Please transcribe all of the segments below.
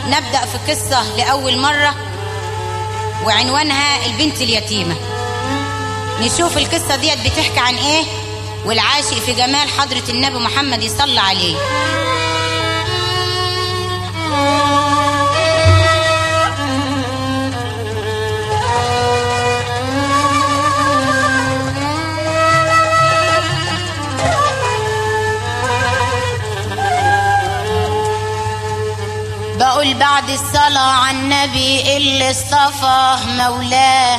نبدأ في قصة لأول مرة وعنوانها البنت اليتيمة. نشوف القصة ديت بتحكي عن ايه، والعاشق في جمال حضرة النبي محمد يصلى عليه. بقول بعد الصلاة على النبي اللي اصطفاه مولاه،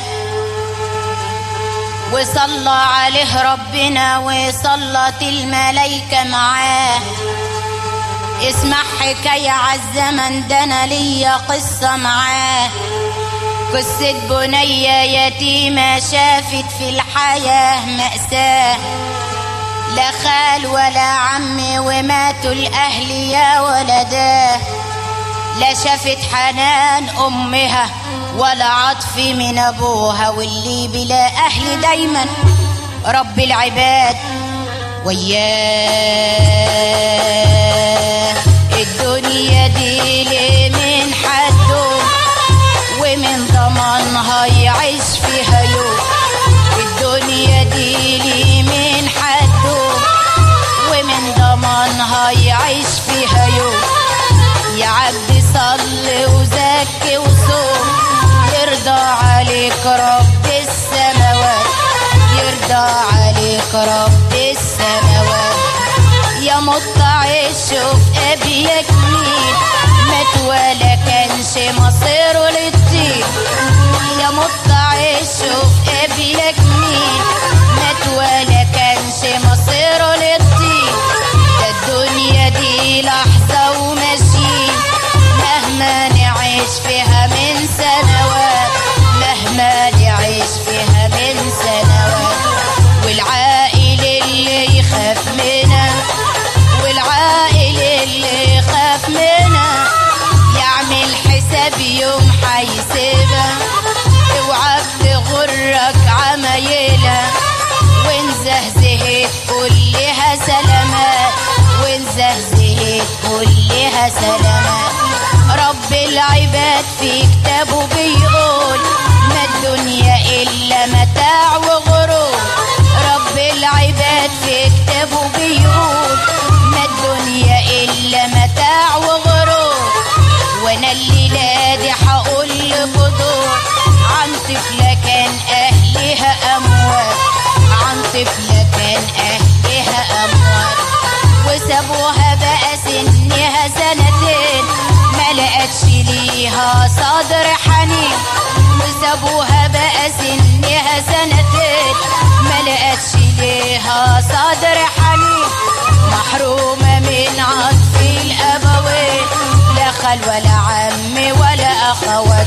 وصلى عليه ربنا وصلت الملايكة معاه. اسمع حكاية عالزمن ده انا ليا قصة معاه، قصة بنية يتيمة شافت في الحياة مأساة، لا خال ولا عم وماتوا الأهل يا ولداه، لا شافت حنان أمها ولا عطف من أبوها، واللي بلا أهل دايما رب العباد وياه. الدنيا دي ليه من حده ومن ضمانها يعيش فيها يوم، الدنيا دي ليه من حده ومن ضمانها يعيش فيها يوم. يا عبد صلي وزكي وصوم، يرضى عليك رب السماوات، يرضى عليك رب السماوات. يا مطلع الشوف ابيك مين مات ولا كانش مصيره للطين، يا مطلع الشوف ابيك مين مات ولا كانش مصيره للطين. ده الدنيا دي لحظة وماشيين، مهما نعيش فيها من سنوات، مهما نعيش فيها من سنوات. والعائل اللي يخاف منا، والعائل اللي يخاف منا يعمل حساب يوم حيسيبها. اوعى تغرك عمايلها وان زهزهت كلها سلامات، وان زهزهت كلها سلامات. رب العباد في كتابه بيقول ما الدنيا إلا متاع وغرور، رب العباد في كتابه بيقول ما الدنيا إلا متاع وغرور. وانا الليلة دي هقول لكم عن طفلة كان أهلها أموات، عن طفلة كان أهلها أموات، وسابوها بقى سنها سنتين ما لقتش ليها صدر حنين، وسابوها بقى سنها سنتين ما لقتش ليها صدر حنين. محرومة من عطف الأبوين، لا خال ولا عم ولا أخوات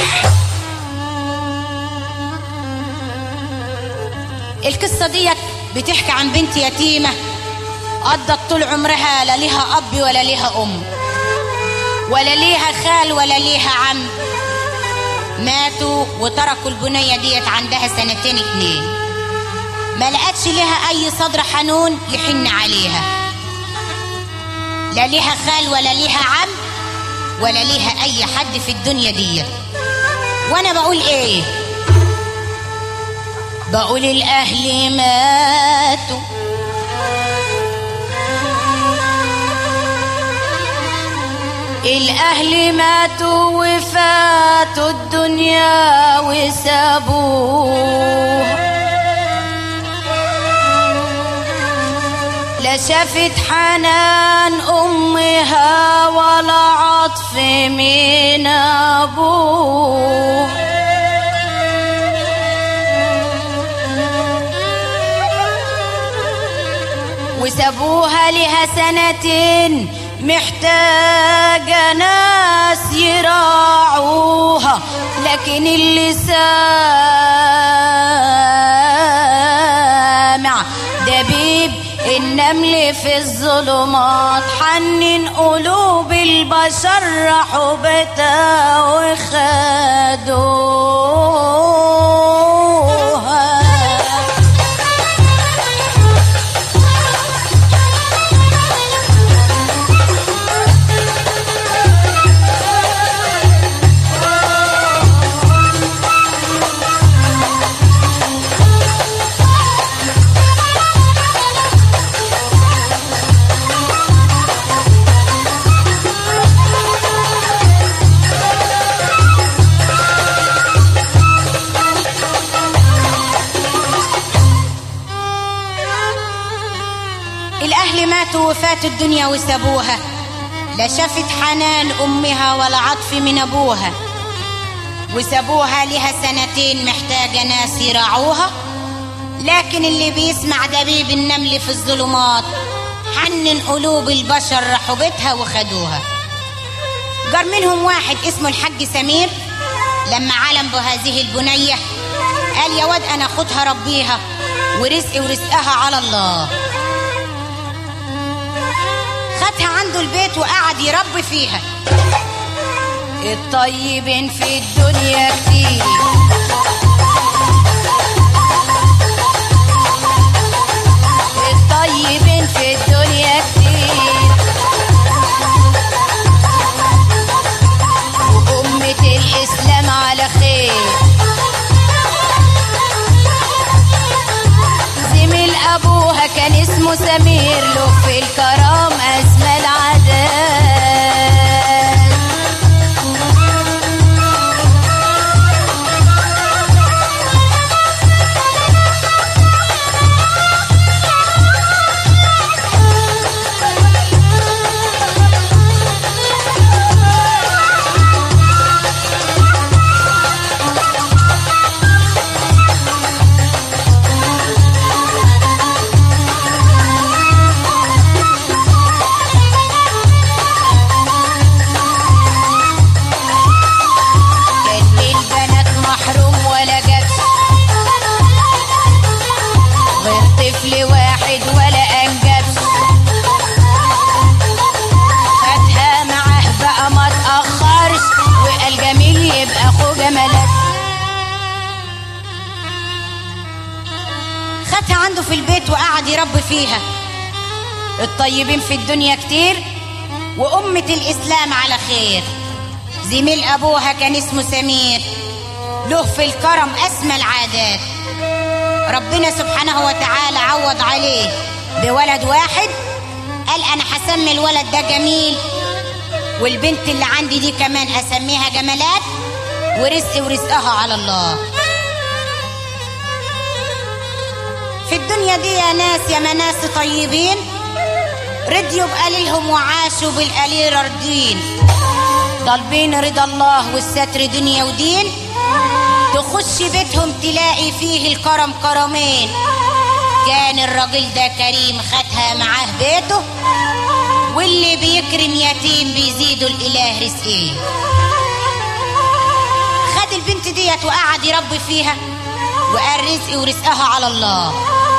القصة ديت بتحكي عن بنت يتيمة قضت طول عمرها لا ليها أب ولا ليها أم ولا ليها خال ولا ليها عم، ماتوا وتركوا البنية ديت عندها 2 سنين، ما لقتش ليها أي صدر حنون يحن عليها، لا ليها خال ولا ليها عم ولا ليها أي حد في الدنيا ديت. وأنا بقول إيه؟ بقول الأهل ماتوا، الأهل ماتوا وفاتوا الدنيا وسابوها، لا شافت حنان أمها ولا عطف من أبوها، وسابوها لها 2 محتاجة ناس يراعوها. لكن اللي سامع دبيب النمل في الظلمات حنن قلوب البشر راحوا بتا وخدوها. فاتوا الدنيا وسابوها، لا شافت حنان أمها ولا عطف من أبوها، وسابوها لها سنتين محتاجة ناس يراعوها. لكن اللي بيسمع دبيب النمل في الظلمات حنن قلوب البشر، راحوا بيتها وخدوها. جار منهم واحد اسمه الحاج سمير، لما علم بهذه البنية قال يا واد أنا أخدها ربيها ورزقي ورزقها على الله. خدها عنده البيت وقعد يربي فيها. الطيبين في الدنيا كتير، الطيبين في الدنيا كتير، وأمة الإسلام على خير. زميل أبوها كان اسمه سمير، له في الكرام أسمى العادات. خدها عنده في البيت وقعد يربي فيها. الطيبين في الدنيا كتير، وأمة الإسلام على خير. زميل أبوها كان اسمه سمير، له في الكرم أسمى العادات. ربنا سبحانه وتعالى عوض عليه بولد واحد، قال أنا هسمي الولد ده جميل، والبنت اللي عندي دي كمان أسميها جمالات، ورزقي ورزقها على الله. في الدنيا دي يا ناس يا مناس طيبين، رضيوا بقليلهم وعاشوا بالقليل راضين، طالبين رضا الله والستر دنيا ودين. تخش بيتهم تلاقي فيه الكرم كرمين. كان الراجل ده كريم خدها معاه بيته، واللي بيكرم يتيم بيزيدوا الإله رزقه. خد البنت ديت وقعد يربي فيها، وقال رزقي ورزقها على الله.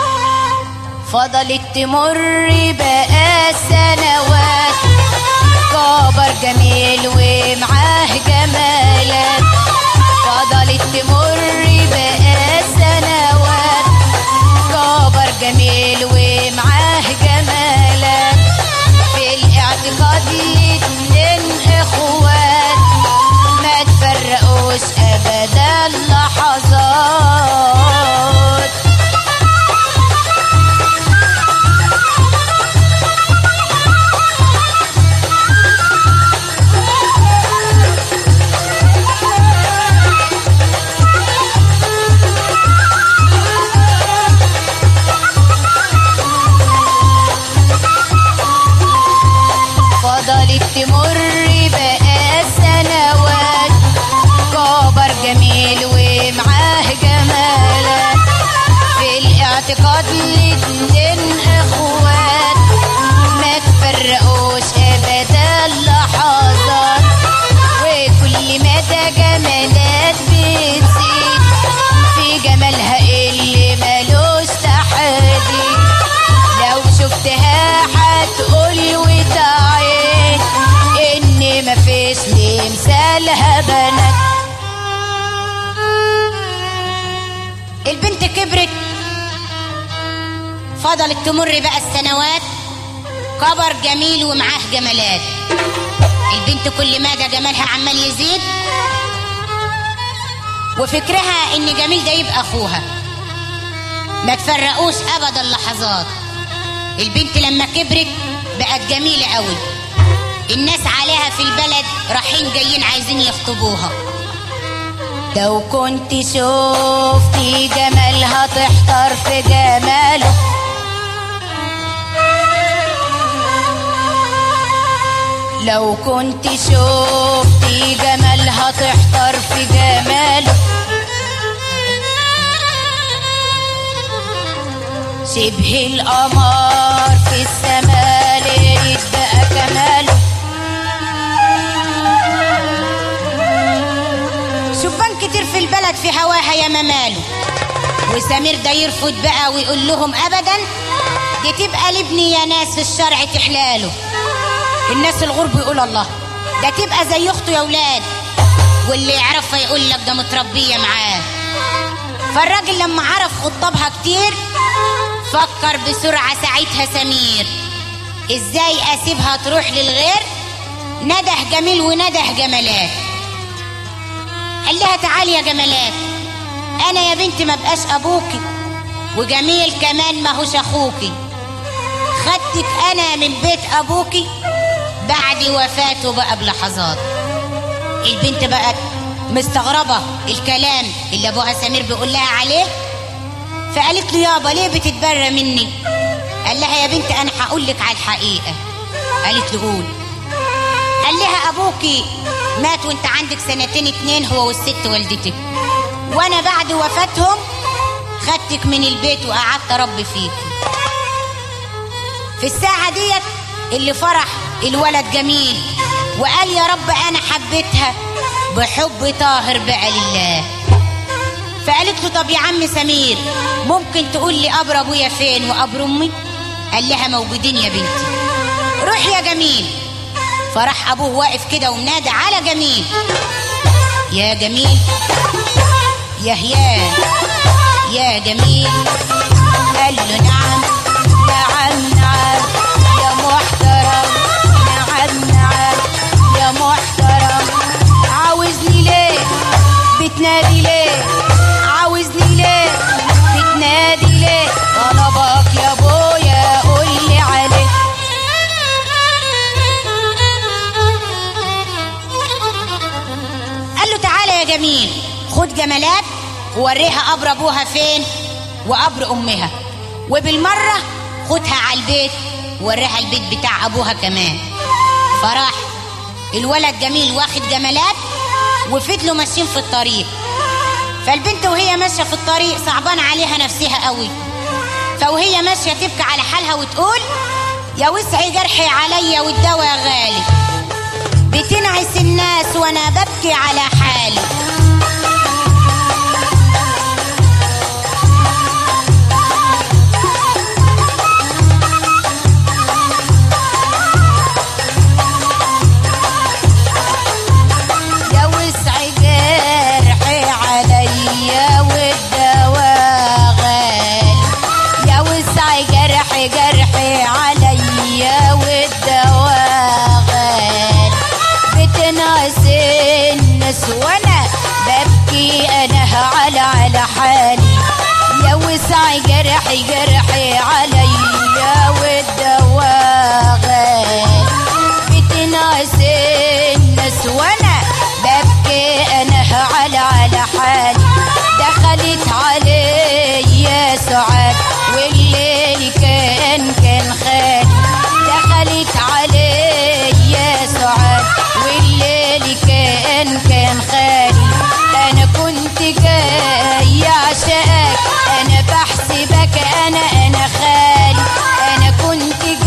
فضلت تمر بقى سنوات، كبر جميل ومعاه جمالات. فضلت تمر بقى سنوات، كبر جميل ومعاه جمالات. في الاعتقاد الاتنين اخوات، ما تفرقوش ابدا لحظات. فضلت تمر بقى سنوات، كبر جميل ومعاه جمالات. في الاعتقاد الاتنين اخوات، ما تفرقوش ابدا لحظات. وكل مدى جمالات بتزيد، في جمالها اللي ملوش تحديد. لو شفتها هتقول وتعين ان مفيش لمثالها بنات. البنت كبرت، فضلت تمر بقى السنوات، كبر جميل ومعاه جمالات. البنت كل مدى جمالها عمال يزيد، وفكرها ان جميل ده يبقى اخوها، ما تفرقوش ابدا لحظات. البنت لما كبرت بقت جميلة قوي، الناس عليها في البلد رايحين جايين عايزين يخطبوها. لو كنت شفتي جمالها تحتار في جماله، لو كنت شفتي جمالها تحتار في جماله، شبه القمر في السماء لقيت بقى كماله. شبان كتير في البلد في هواها يا مماله، وسمير ده يرفض بقى ويقول لهم ابدا دي تبقى لابني يا ناس في الشرع تحلاله. الناس الغرب يقول الله ده تبقى زي اخته يا ولاد، واللي يعرفها يقول لك ده متربيه معاه. فالراجل لما عرف خطابها كتير فكر بسرعه ساعتها سمير ازاي اسيبها تروح للغير. نده جميل ونده جمالات، قال لها تعالي يا جمالات انا يا بنتي ما بقاش ابوكي، وجميل كمان ما هوش اخوكي، خدتك انا من بيت ابوكي بعد وفاته بقى بلحظات. البنت بقت مستغربه الكلام اللي ابوها سمير بيقول لها عليه، فقالت له يابا ليه بتتبرى مني؟ قال لها يا بنت انا هقول لك على الحقيقه. قالت له قول. قال لها ابوكي مات وانت عندك 2 هو والست والدتك، وانا بعد وفاتهم خدتك من البيت وقعدت اربي فيك. في الساعه ديت اللي فرح الولد جميل وقال يا رب انا حبيتها بحب طاهر بقى لله. فقالت له طب يا عم سمير ممكن تقول لي قبر ابويا فين وقبر امي؟ قال لها موجودين يا بنتي، روح يا جميل. فراح ابوه واقف كده ومنادى على جميل، يا جميل يا يا جميل. قال له نعم نعم نعم يا محترم، نعم نعم يا محترم. عاوزني ليه بتنادي ليه؟ عاوزني ليه بتنادي ليه؟ طلبك يا ابويا قولي عليه. قال له تعالى يا جميل خد جمالات ووريها قبر ابوها فين وقبر امها، وبالمره خدها على البيت ووريها البيت بتاع ابوها كمان. فراح الولد جميل واخد جمالات وفضلوا ماشيين في الطريق. فالبنت وهي ماشيه في الطريق صعبان عليها نفسها قوي، فوهي ماشيه تبكي على حالها وتقول يا وسعي جرحي عليا والدواء غالي، بتنعس الناس وانا ببكي على حالي. جرحي عليا والدواء غالي، بتنعس الناس وانا ببكي انا على حالي. يا وسعي جرحي عليا والدواء غالي، بتنعس الناس وانا ببكي انا على حالي. دخلت عليا سعاد والليل كان خالي، دخلت عليا سعاد والليل كان خالي. انا كنت جاي عشقك انا بحسبك انا خالي، انا كنت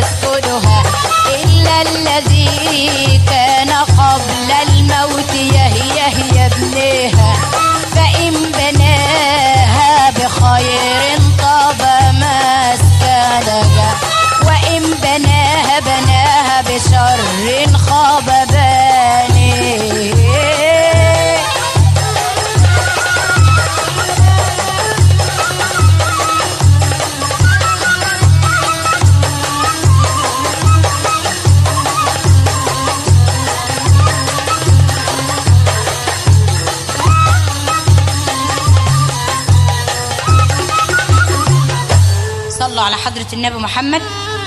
يسكنها إلا الذي كان قبل الموت يهي ابنها، فإن بناها بخير طاب مسكنها، وإن بناها بشر خاب بانيه. صلوا على حضرة النبي محمد.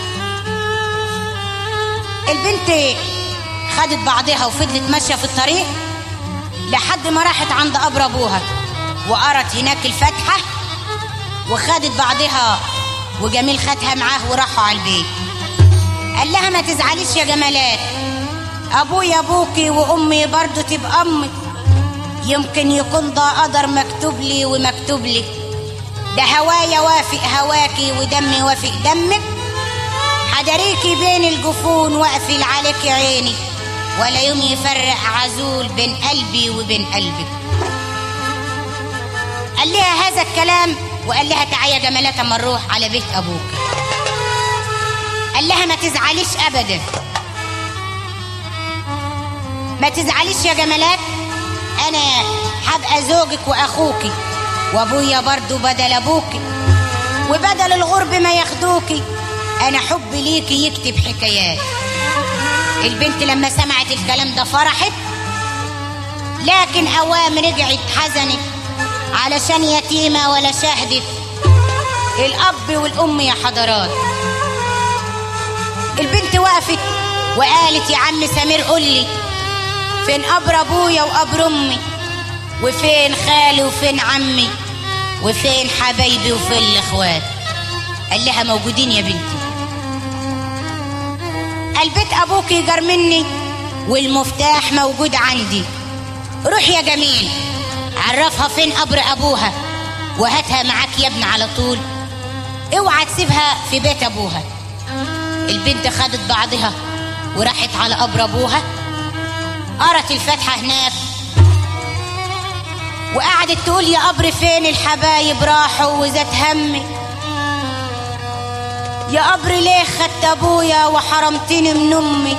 البنت خدت بعضها وفضلت ماشية في الطريق لحد ما راحت عند قبر ابوها وقرت هناك الفاتحة، وخدت بعضها وجميل خدها معاه وراحوا على البيت. قال لها ما تزعليش يا جمالات، ابويا ابوكي وامي برضو تبقى امك، يمكن يكون ده قدر مكتوب لي ومكتوب لي، ده هوايا وافق هواكي ودمي وافق دمك، حدريكي بين الجفون واقفل عليك عيني، ولا يوم يفرق عزول بين قلبي وبين قلبك. قال لها هذا الكلام وقال لها تعالي يا جمالات اما نروح على بيت ابوك. قال لها ما تزعليش ابدا، ما تزعليش يا جمالات، انا هبقى زوجك واخوكي، وابويا برضو بدل ابوكي وبدل الغرب ما ياخدوكي، انا حبي ليكي يكتب حكايات. البنت لما سمعت الكلام ده فرحت، لكن اوام رجعت حزنت علشان يتيمة ولا شهدت الاب والام يا حضرات. البنت وقفت وقالت يا عم سمير قولي فين قبر ابويا وقبر امي، وفين خالي وفين عمي، وفين حبايبي وفين الاخوات؟ قال لها موجودين يا بنتي، البيت ابوك يجر مني والمفتاح موجود عندي، روح يا جميل عرفها فين قبر ابوها وهاتها معاك يا ابن على طول، اوعى تسيبها في بيت ابوها. البنت خدت بعضها وراحت على قبر ابوها، قرت الفاتحه هناك وقعدت تقول يا قبر فين الحبايب راحوا وذات همي، يا قبر ليه خدت ابويا وحرمتني من امي،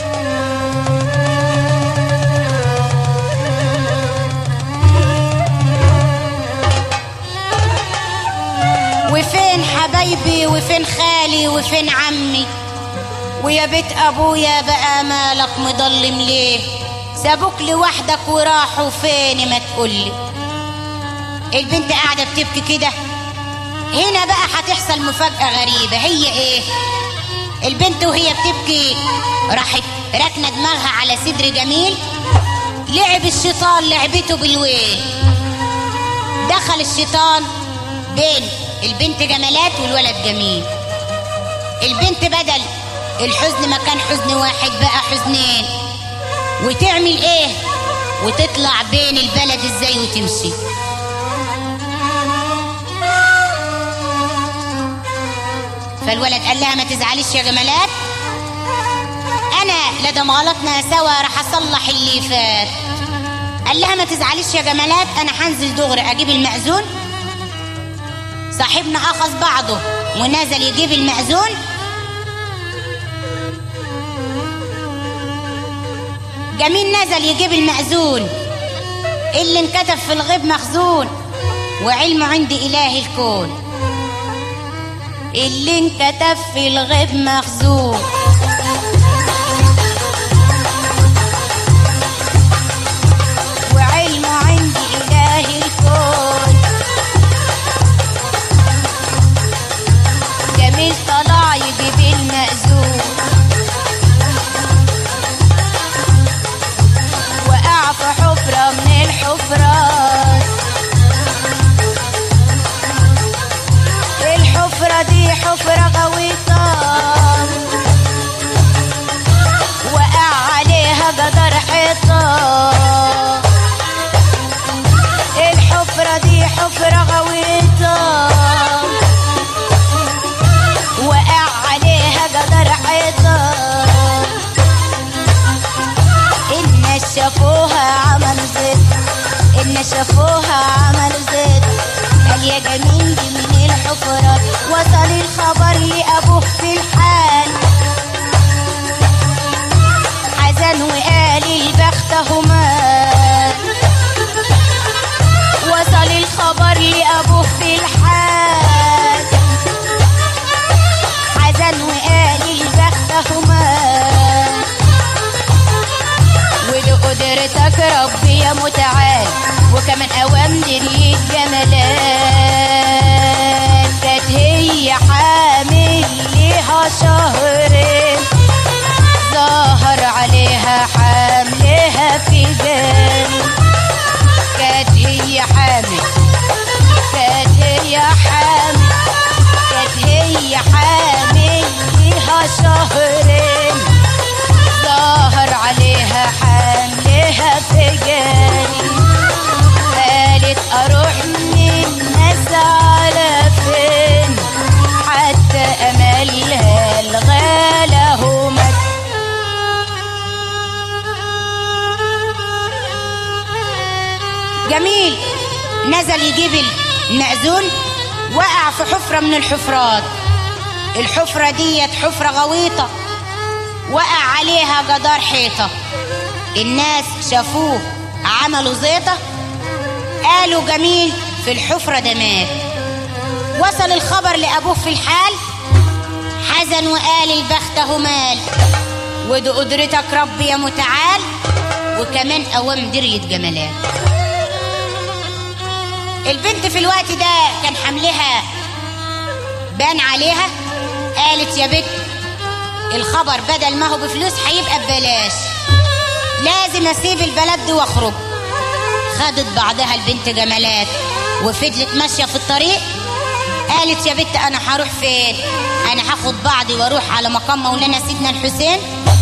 وفين حبايبي وفين خالي وفين عمي، ويا بيت ابويا بقى مالك مضلم ليه، سابوك لوحدك وراحوا فين ما تقولي. البنت قاعدة بتبكي كده. هنا بقى هتحصل مفاجأة غريبة. هي ايه؟ البنت وهي بتبكي راحت راكنة دماغها على صدر جميل، لعب الشيطان لعبته بالويل. دخل الشيطان بين البنت جمالات والولد جميل. البنت بدل الحزن ما كان حزن واحد بقى حزنين، وتعمل ايه؟ وتطلع بين البلد ازاي وتمشي. فالولد قال لها ما تزعليش يا جمالات، انا لدى ما غلطنا سوا راح اصلح اللي فات. قال لها ما تزعليش يا جمالات، انا هنزل دغري اجيب المأذون. صاحبنا اخذ بعضه ونزل يجيب المأذون. جميل نزل يجيب المأذون اللي انكتب في الغيب مخزون، وعلمه عند اله الكون. اللي انكتب في الغيب مخزون، وعلمه عند اله الكون. جميل طلع يجيب المأذون، وقع في حفرة من الحفرات. الحفرة دي حفرة غويطة، شافوها عملوا زيت، إن شافوها عملوا زيت. قال يا جميل دي من الحفرات، وصل الخبر لأبوه في الحال، حزن وقال البخت هما. وصل الخبر لأبوه في الحال، حزن وقال البخت هما. ودي قدرتك ربي يا متعال، وكمان أوامر الجمالات. كانت هي حامل ليها شهرين، ظهر عليها حملها في جانب. كانت هي حامل، كانت هي حامل، كانت هي حامل ليها شهرين، ظهر عليها حملها في جانب. قالت أروح من الناس على فين، حتى أملها الغالى همت. جميل نزل يجيب المأذون، وقع في حفرة من الحفرات. الحفرة ديت حفرة غويطة، وقع عليها جدار حيطة. الناس شافوه عملوا زيطة، قالوا جميل في الحفرة ده مات. وصل الخبر لأبوه في الحال، حزن وقال البخت مال. ودي قدرتك ربي يا متعال، وكمان قوام درية جمالات. البنت في الوقت ده كان حملها بان عليها، قالت يا بنت الخبر بدل ما هو بفلوس هيبقى ببلاش، لازم اسيب البلد دي واخرج. خدت بعدها البنت جمالات وفضلت ماشيه في الطريق. قالت يا بنت انا هروح فين؟ انا هاخد بعضي واروح على مقام مولانا سيدنا الحسين،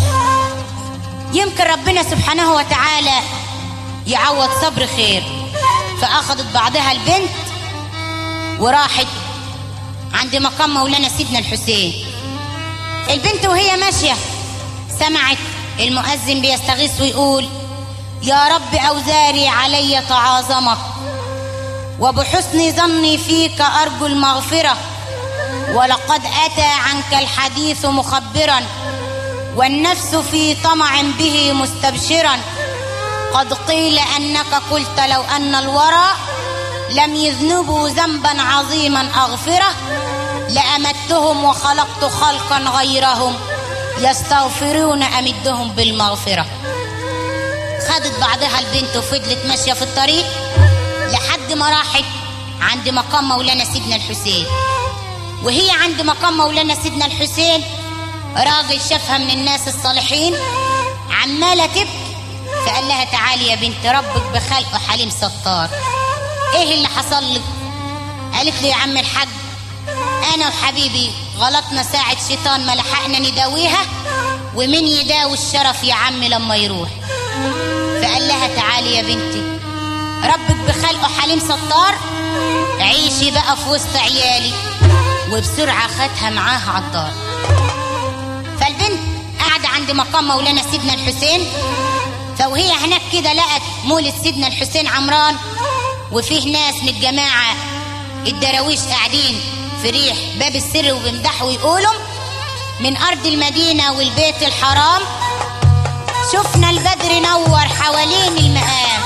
يمكن ربنا سبحانه وتعالى يعوض صبر خير. فاخدت بعضها البنت وراحت عند مقام مولانا سيدنا الحسين. البنت وهي ماشيه سمعت المؤذن بيستغيث ويقول يا رب أوزاري علي تعاظمك، وبحسن ظني فيك أرجو المغفرة، ولقد أتى عنك الحديث مخبرا، والنفس في طمع به مستبشرا. قد قيل أنك قلت لو أن الورى لم يذنبوا ذنبا عظيما أغفره، لأمدتهم وخلقت خلقا غيرهم يستغفرون أمدهم بالمغفرة. خدت بعضها البنت وفضلت ماشية في الطريق لحد ما راحت عند مقام مولانا سيدنا الحسين. وهي عند مقام مولانا سيدنا الحسين راجل شافها من الناس الصالحين عمالة تبكي، فقال لها تعالي يا بنت ربك بخلقه حليم ستار، ايه اللي حصل لك؟ قالت له يا عم الحاج انا وحبيبي غلطنا ساعة شيطان ما لحقنا نداويها، ومن يداوي الشرف يا عم لما يروح. فقال لها تعالي يا بنتي ربك بخلقه حليم ستار، عيشي بقى في وسط عيالي. وبسرعة خدها معاها عالدار. فالبنت قاعدة عند مقام مولانا سيدنا الحسين، فوهي هناك كده لقت مولد سيدنا الحسين عمران، وفيه ناس من الجماعة الدراويش قاعدين في ريح باب السر وبيمدحوا ويقولوا من أرض المدينة والبيت الحرام شفنا البدر نور حوالين المقام.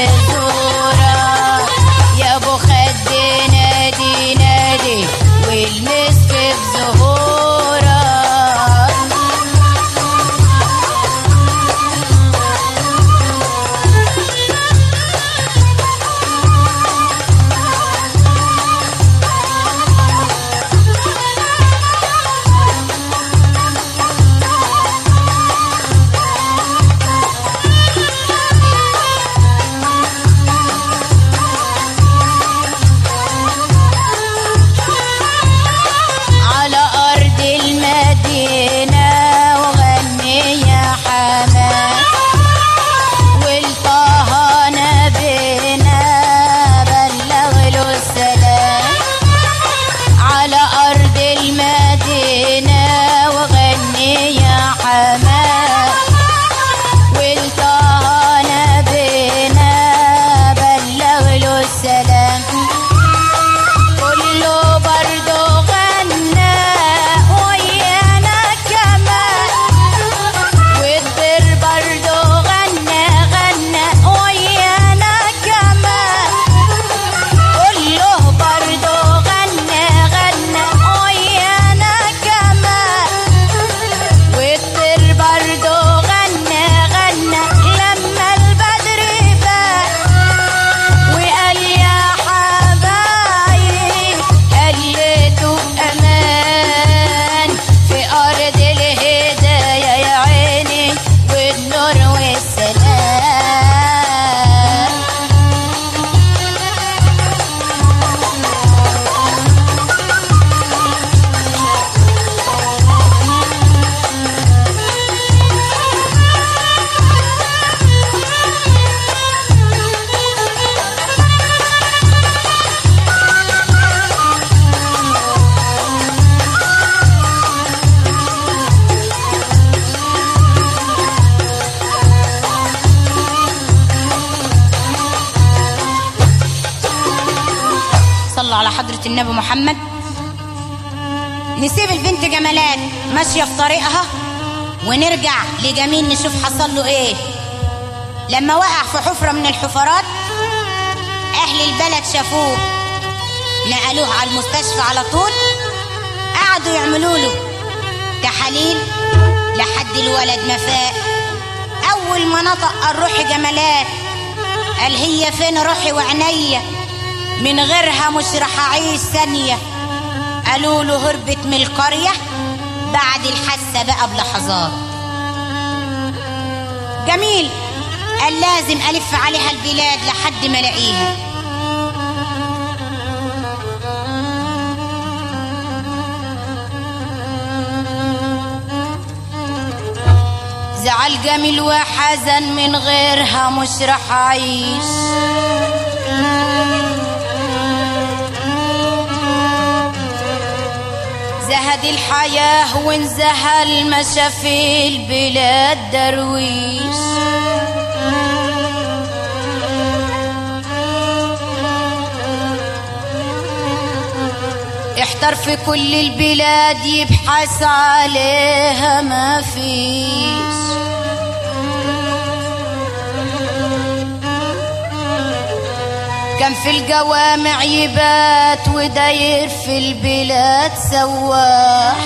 يزورك يا ابو خد نادي نادي والمسك في زهورك. على حضرة النبي محمد. نسيب البنت جمالات ماشية في طريقها ونرجع لجميل نشوف حصل له ايه. لما وقع في حفرة من الحفرات اهل البلد شافوه نقلوه على المستشفى على طول. قعدوا يعملوا له تحاليل لحد الولد ما فاق. اول ما نطق قال روحي جمالات، قال هي فين روحي وعينيا، من غيرها مش رح اعيش ثانيه. قالوا له هربت من القريه بعد الحادثه بقى بلحظات. جميل قال لازم الف عليها البلاد لحد ما الاقيها. زعل جميل وحزن، من غيرها مش رح اعيش. زهد الحياة وانزهل مشى في البلاد درويش. احتر في كل البلاد يبحث عليها ما فيش. كان في الجوامع يبات وداير في البلاد سواح.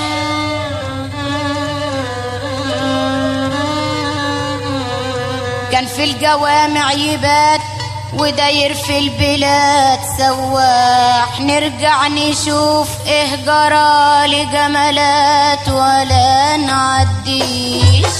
كان في الجوامع يبات وداير في البلاد سواح. نرجع نشوف ايه جرى لجمالات ولا نعديش.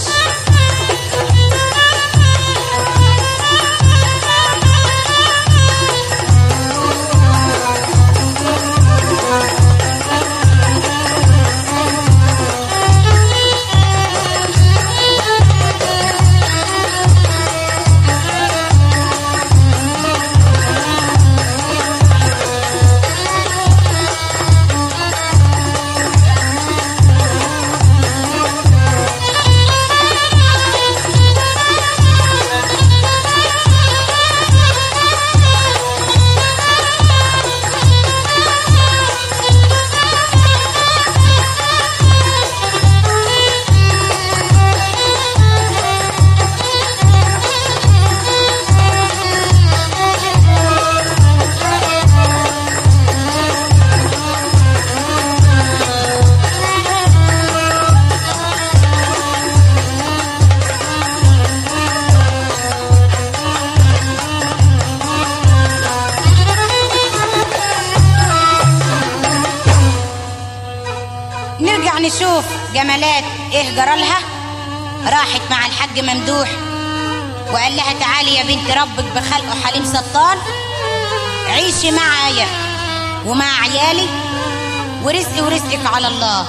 نشوف جمالات ايه جرالها. راحت مع الحاج ممدوح وقال لها تعالي يا بنت ربك بخلقه حليم سطان، عيشي معايا ومع عيالي ورزقي ورزقك على الله.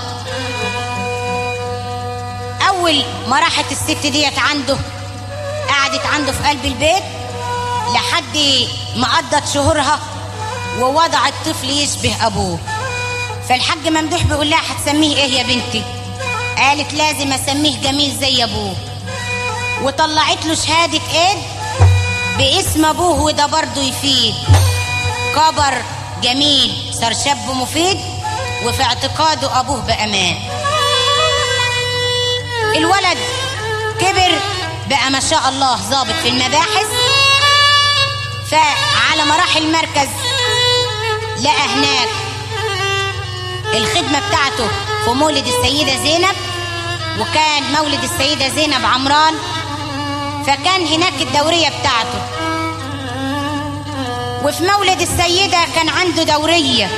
اول ما راحت الست ديت عنده، قعدت عنده في قلب البيت لحد ما قضت شهورها ووضعت طفل يشبه ابوه. فالحاج ممدوح بيقول لها هتسميه ايه يا بنتي؟ قالت لازم اسميه جميل زي ابوه، وطلعت له شهاده ايد باسم ابوه، وده برضه يفيد. كبر جميل صار شاب مفيد وفي اعتقاده ابوه بامان. الولد كبر بقى ما شاء الله ضابط في المباحث. فعلى ما راح المركز لقى هناك الخدمة بتاعته في مولد السيدة زينب، وكان مولد السيدة زينب عمران، فكان هناك الدورية بتاعته. وفي مولد السيدة كان عنده دورية.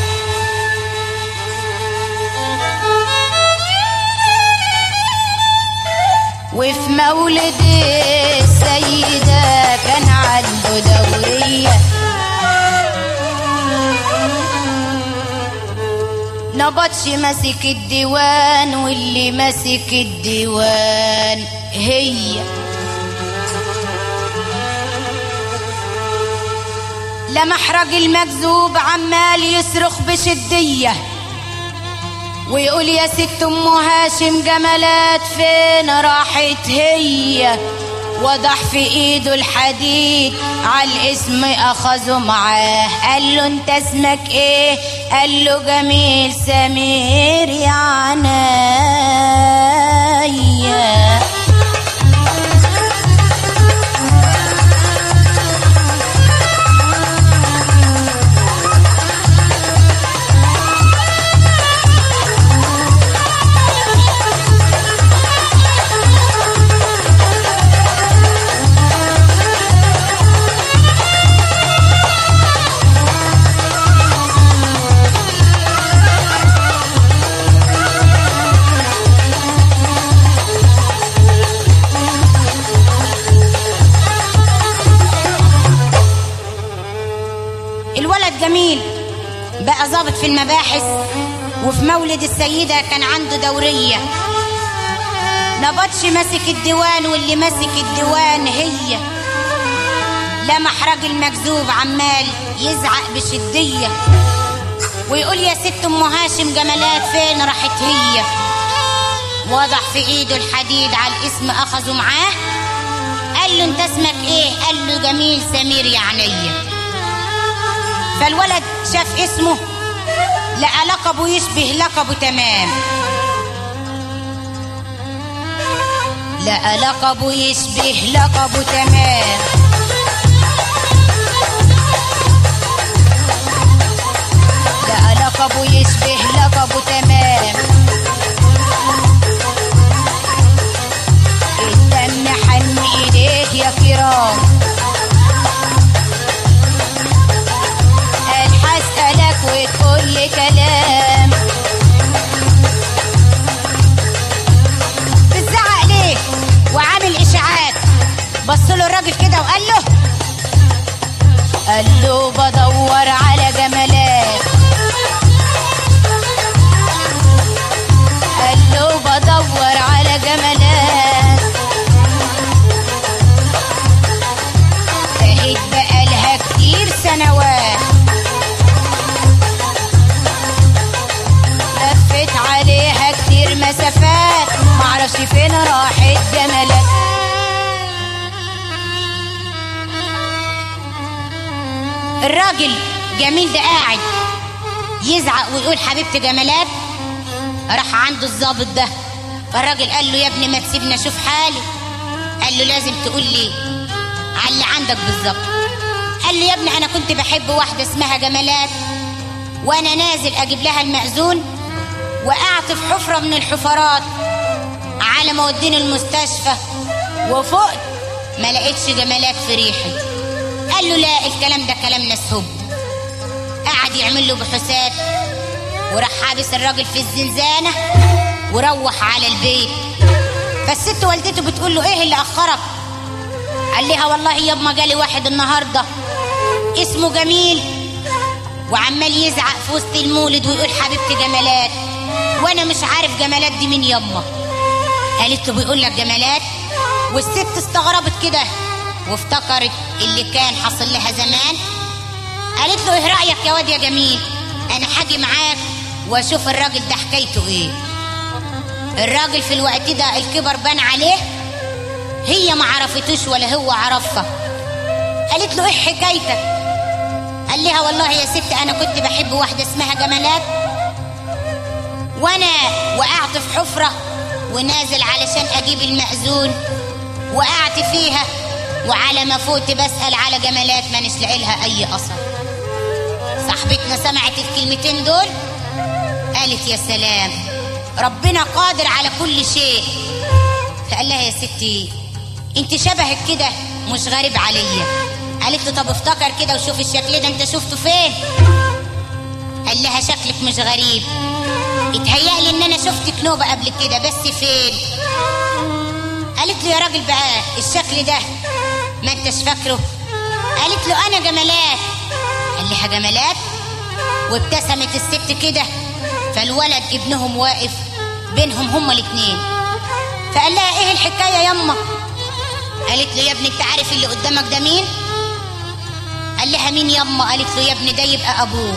وفي مولد السيدة كان عنده دورية. نبطش ماسك الديوان، واللي ماسك الديوان هي. لمحرج المكذوب عمال يصرخ بشدية ويقول يا ست ام هاشم جمالات فين راحت هي؟ وضح في ايده الحديد عالاسم اخذه معاه. قال له انت اسمك ايه؟ قال له جميل سمير يا عنايا. جميل بقى ضابط في المباحث، وفي مولد السيدة كان عنده دورية. نبطش ماسك الديوان، واللي ماسك الديوان هي. لمحرج المكذوب عمال يزعق بشدية ويقول يا ست ام هاشم جمالات فين راحت هي؟ وضح في ايده الحديد على الاسم اخذه معاه. قال له انت اسمك ايه؟ قال له جميل سمير يا عينيا. فالولد شاف اسمه لقى لقبه يشبه لقبه تمام، لقى لقبه يشبه لقبه تمام. لقى لقبه يشبه لقبه تمام. الدم حن ايديه يا كرام. هسألك وتقول لي كلام. بتزعق ليه وعامل اشاعات؟ بص له الراجل كده وقال له بدور على جمالات. قال له بدور على جمالات. تهت بقالها كتير سنوات، لفت عليها كتير مسافات، معرفش فين راحت جمالات. الراجل جميل ده قاعد يزعق ويقول حبيبتي جمالات. راح عنده الضابط ده، فالراجل قال له يا ابني ما تسيبني اشوف حالي. قال له لازم تقول لي على اللي عندك بالظبط. قال له يا ابني انا كنت بحب واحده اسمها جمالات، وانا نازل اجيب لها المأذون وقعت في حفره من الحفرات على ما وديني المستشفى، وفقت ما لقيتش جمالات في ريحي. قال له لا الكلام ده كلام نسهب. قعد يعمل له بحوثات وراح حابس الراجل في الزنزانة وروح على البيت. فالست والدته بتقول له ايه اللي اخرك؟ قال لها والله يابا جالي واحد النهارده اسمه جميل وعمال يزعق في وسط المولد ويقول حبيبتي جمالات، وانا مش عارف جمالات دي مين يابا. قالت له بيقول لك جمالات؟ والست استغربت كده وافتكرت اللي كان حصل لها زمان. قالت له ايه رايك يا واد يا جميل، انا حاجي معاك واشوف الراجل ده حكايته ايه. الراجل في الوقت ده الكبر بان عليه، هي ما عرفتوش ولا هو عرفها. قالت له ايه حكايتك؟ قال لها والله يا ست انا كنت بحب واحده اسمها جمالات، وانا وقعت في حفره ونازل علشان اجيب المأذون، وقعت فيها وعلى ما فوت بسأل على جمالات ما نلاقي لها اي اثر. صاحبتنا سمعت الكلمتين دول قالت يا سلام ربنا قادر على كل شيء. فقال لها يا ستي انت شبهك كده مش غريب عليا. قالت له طب افتكر كده وشوف الشكل ده انت شفته فين؟ قال لها شكلك مش غريب، اتهيألي ان انا شفتك نوبة قبل كده بس فين؟ قالت له يا راجل بقى الشكل ده ما انتش فاكره؟ قالت له انا جمالات. قال لها جمالات؟ وابتسمت الست كده، فالولد ابنهم واقف بينهم هما الاتنين. فقال لها ايه الحكايه يما؟ قالت له يا ابني انت عارف اللي قدامك ده مين؟ قال لها مين يما؟ قالت له يا ابني ده يبقى ابوه.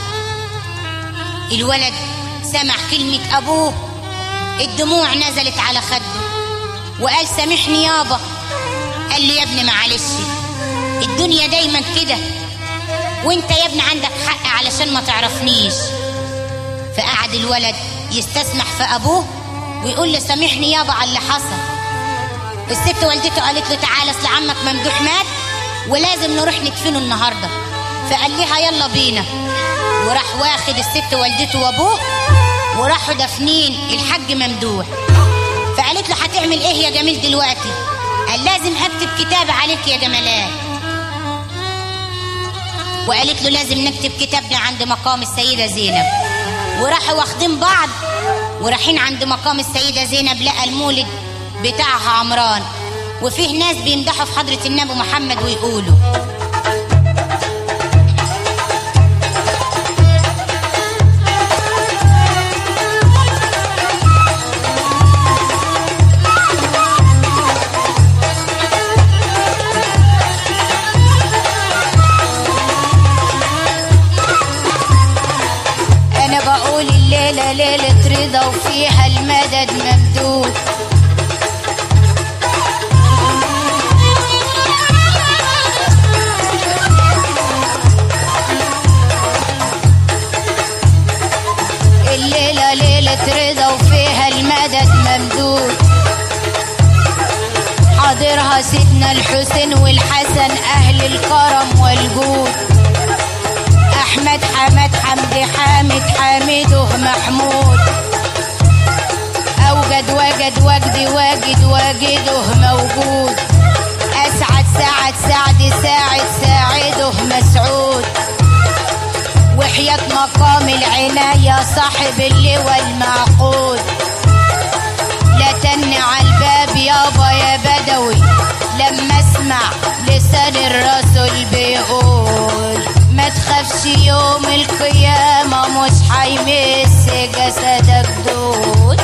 الولد سمع كلمه ابوه الدموع نزلت على خده وقال سامحني يابا. قال له يا ابني معلش الدنيا دايما كده، وانت يا ابني عندك حق علشان ما تعرفنيش. فقعد الولد يستسمح في ابوه ويقول له سامحني يابا على اللي حصل. الست والدته قالت له تعالى اصل عمك ممدوح مات ولازم نروح ندفنه النهارده. فقال لها يلا بينا، وراح واخد الست والدته وابوه وراحوا دفنين الحاج ممدوح. فقالت له هتعمل ايه يا جميل دلوقتي؟ قال لازم اكتب كتاب عليك يا جمالات. وقالت له لازم نكتب كتابنا عند مقام السيدة زينب. وراحوا واخدين بعض ورايحين عند مقام السيدة زينب، لقى المولد بتاعها عمران وفيه ناس بيمدحوا في حضرة النبي محمد ويقولوا ليلة رضا وفيها المدد ممدود. الليلة ليلة رضا وفيها المدد ممدود. حاضرها سيدنا الحسين والحسن أهل الكرم والجود. أحمد حمد حمدي حامد حامده محمود. أوجد وجد وجدي واجد واجده موجود. أسعد سعد سعد ساعد ساعده مسعود. وحياة مقام العناية صاحب اللواء المعقود. لا تن على الباب يابا يا بدوي لما اسمع لسان الرسول بيقول ما تخافش يوم القيامة مش هيمس جسدك دود.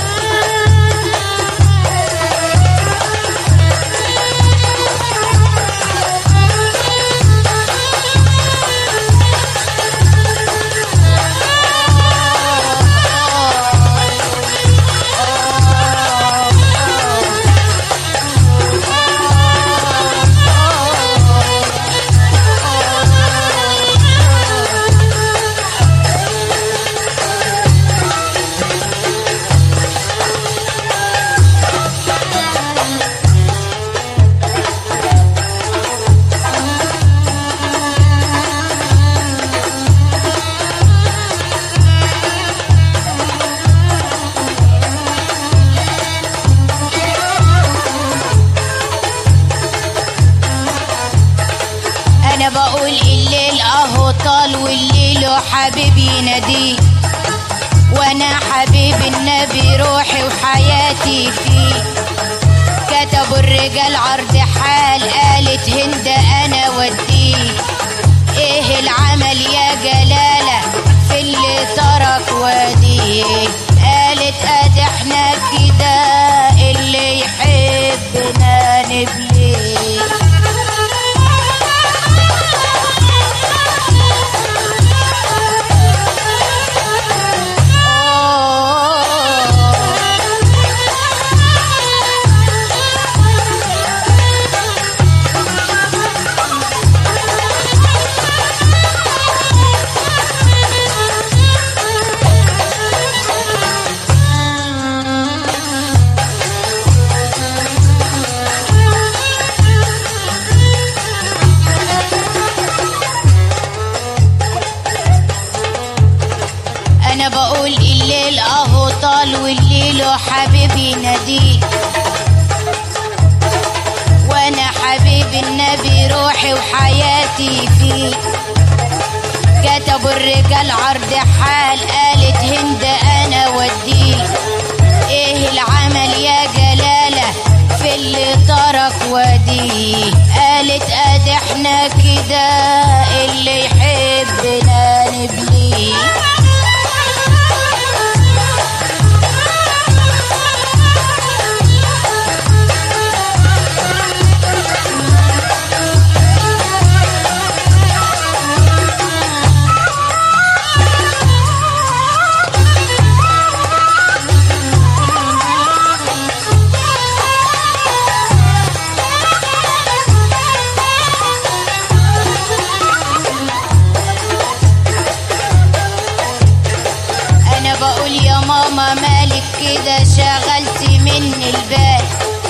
بقول الليل اهو طال والليل حبيبي ناديه. وانا حبيب النبي روحي وحياتي فيه. كتبوا الرجال عرض حال قالت هند انا وديه. ايه العمل يا جلالة في اللي ترك وديه؟ قالت ادي احنا كده اللي يحبنا نبليه. انا بقول الليل اهو طال والليل حبيبي ناديه. وانا حبيب النبي روحي وحياتي فيه. كتبوا الرجال عرض حال قالت هند انا وديه. ايه العمل يا جلالة في اللي ترك وديه؟ قالت ادي احنا كده اللي يحبنا نبليه. بقول يا ماما مالك كده شغلتي مني البال؟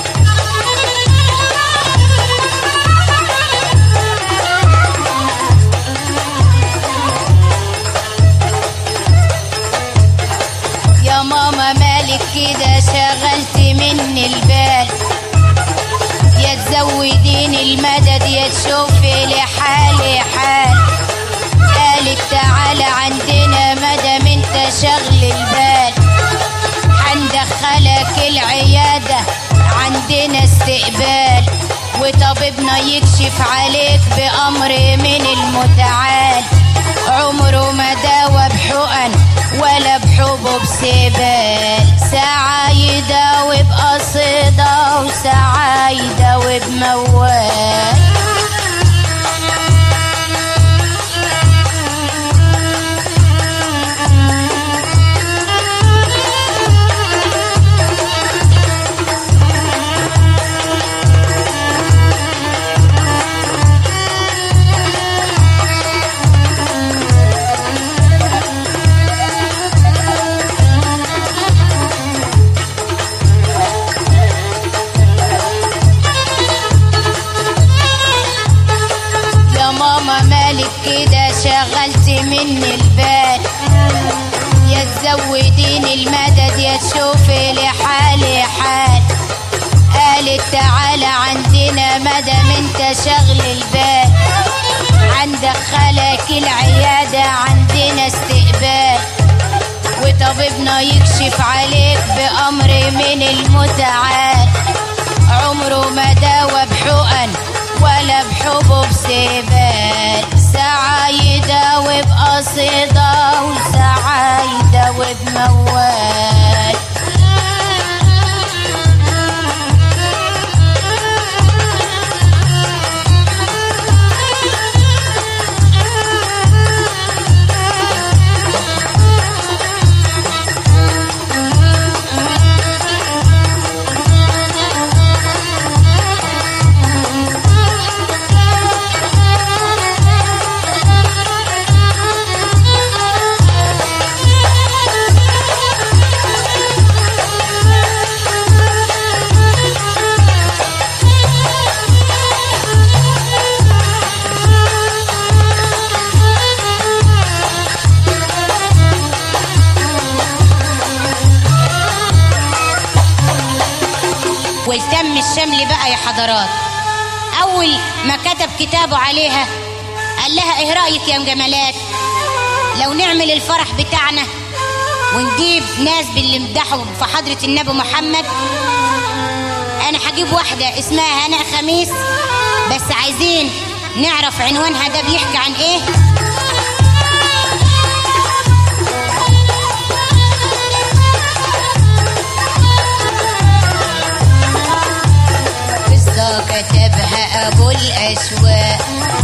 يا ماما مالك كده شغلتي مني البال؟ يا تزوديني المدد يا تشوفي لحالي حال. قالت تعالى عندنا مدام انت شغل البال. هندخلك العيادة عندنا استقبال. وطبيبنا يكشف عليك بأمر من المتعال. عمره ما داوى بحقن ولا بحبوب سبال. ساعة يداوي بقصيدة وساعة يداوي بموال. ماما مالك كده شغلتي مني البال؟ يا تزوديني المدد يا تشوفي لحالي حال. قالت تعالى عندنا مدام انت شغل البال. هندخلك العيادة عندنا استقبال. وطبيبنا يكشف عليك بأمر من المتعال. عمره ما داوى بحقن ولا بحبوب سبال. ساعة يداوي بقصيدة وساعة يداوي بموال. والتم الشمل بقى يا حضرات. اول ما كتب كتابه عليها قال لها ايه رايك يا جمالات لو نعمل الفرح بتاعنا ونجيب ناس باللي مدحوا في حضرة النبي محمد. انا هجيب واحدة اسمها هناء خميس، بس عايزين نعرف عنوانها ده بيحكي عن ايه. قصة كتبها ابو الاشواق،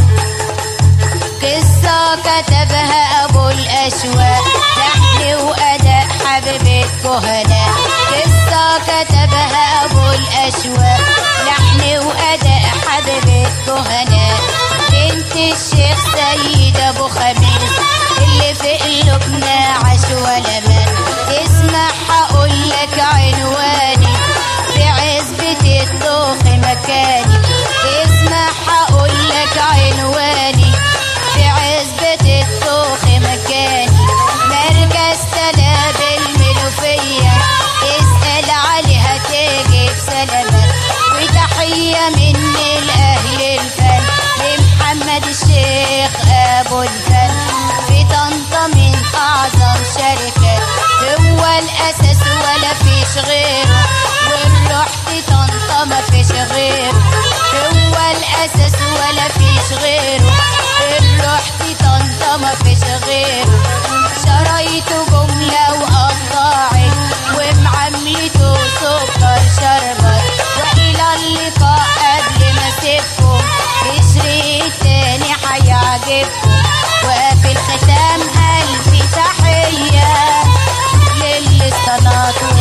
قصة كتبها ابو الاشواق، لحن واداء حبيب الكهناء. قصة كتبها ابو الاشواق، لحن واداء حبيب الكهناء. بنت الشيخ سيد ابو خميس اللي في قلوبنا عاش ولا مات. اسمع هقول لك عنواني في عزبة الطوخ مكاني. اسمع هقول لك عنواني في عزبة الطوخ مكاني. مركز تلاب المنوفية، اسأل عليها تيجي بسلامات. وتحية مني لأهل الفن، لمحمد الشيخ أبو الفن. في طنطا من أعظم شركات، هو الأساس ولا فيش غيره. ورحت طنطا ما فيش غيره، هو الأساس ولا فيش غيره. رحت طنطا ما فيش غيره. شرايته جملة وقطاعت، ومعاملته سكر شربت. وإلى اللقاء قبل ما اسيبكم، في شريط تاني هيعجبكم. وفي الختام ألف تحية للي استناطوا